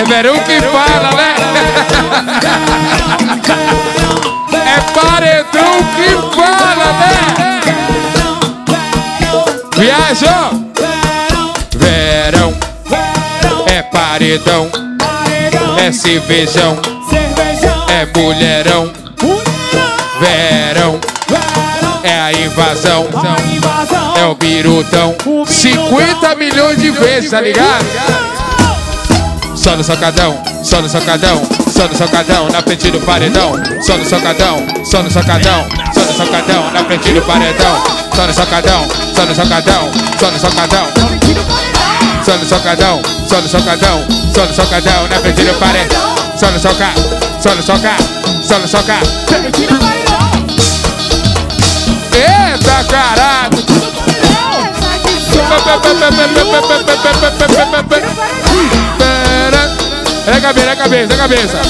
Verão que fala, né? É paredão que fala, né? Viajou! Verão é paredão, é cervejão, é mulherão. Verão é a invasão, é o birutão. 50 milhões de vezes, tá ligado? Só no socadão, só no socadão, só no socadão, na frente do paredão. Só no socadão, só no socadão, só no socadão, na frente do paredão. Só no socadão, só no socadão, só no socadão. Só no socadão, só no socadão, só no socadão, na frente do paredão. Só no socar, só no socar, só no socar. Eita caralho! É a cabeça, é a cabeça, é a cabeça.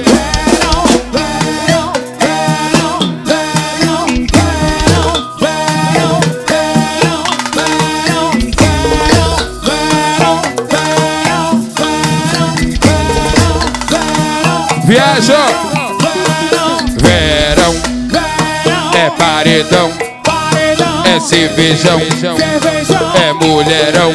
Viajou! Verão é paredão, é cervejão, é mulherão.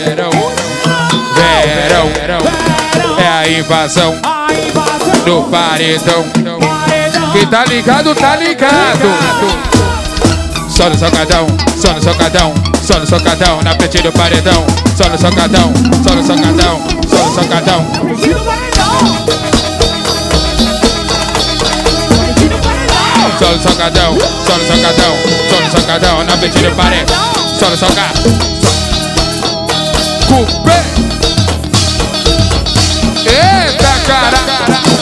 Verão é a invasão do paredão. Quem tá ligado, tá ligado. Só no socadão, só no socadão, só no socadão, na frente do paredão. Só no socadão, só no socadão, só no socadão. Só no socadão, só no socadão, só no socadão, na frente do paredão. Só no socadão. Cupê. Eita caralho!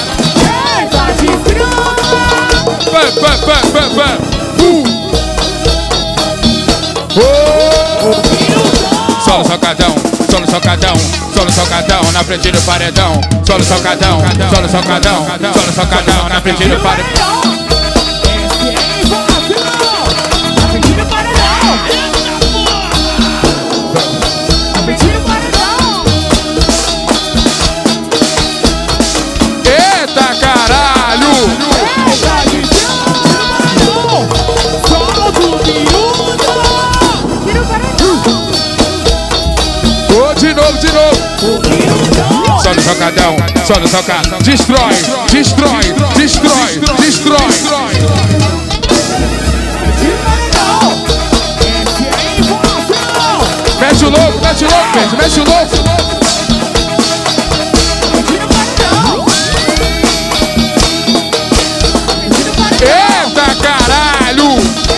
Só no socadão, só no socadão, só no socadão, na frente do paredão. Só no socadão, só no socadão, só no socadão, na frente do paredão. Eita caralho! Oh, de novo, de novo! Só no socadão, só no socadão. Destrói, destrói, destrói, destrói. Mexe o louco, mexe o louco, mexe o louco. Eita caralho!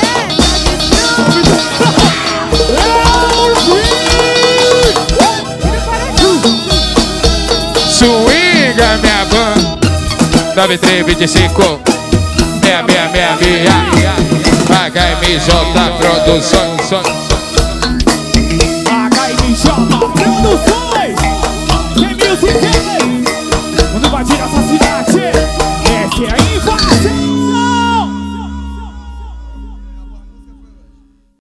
Swinga minha van 9325 é a minha HMJ Produções.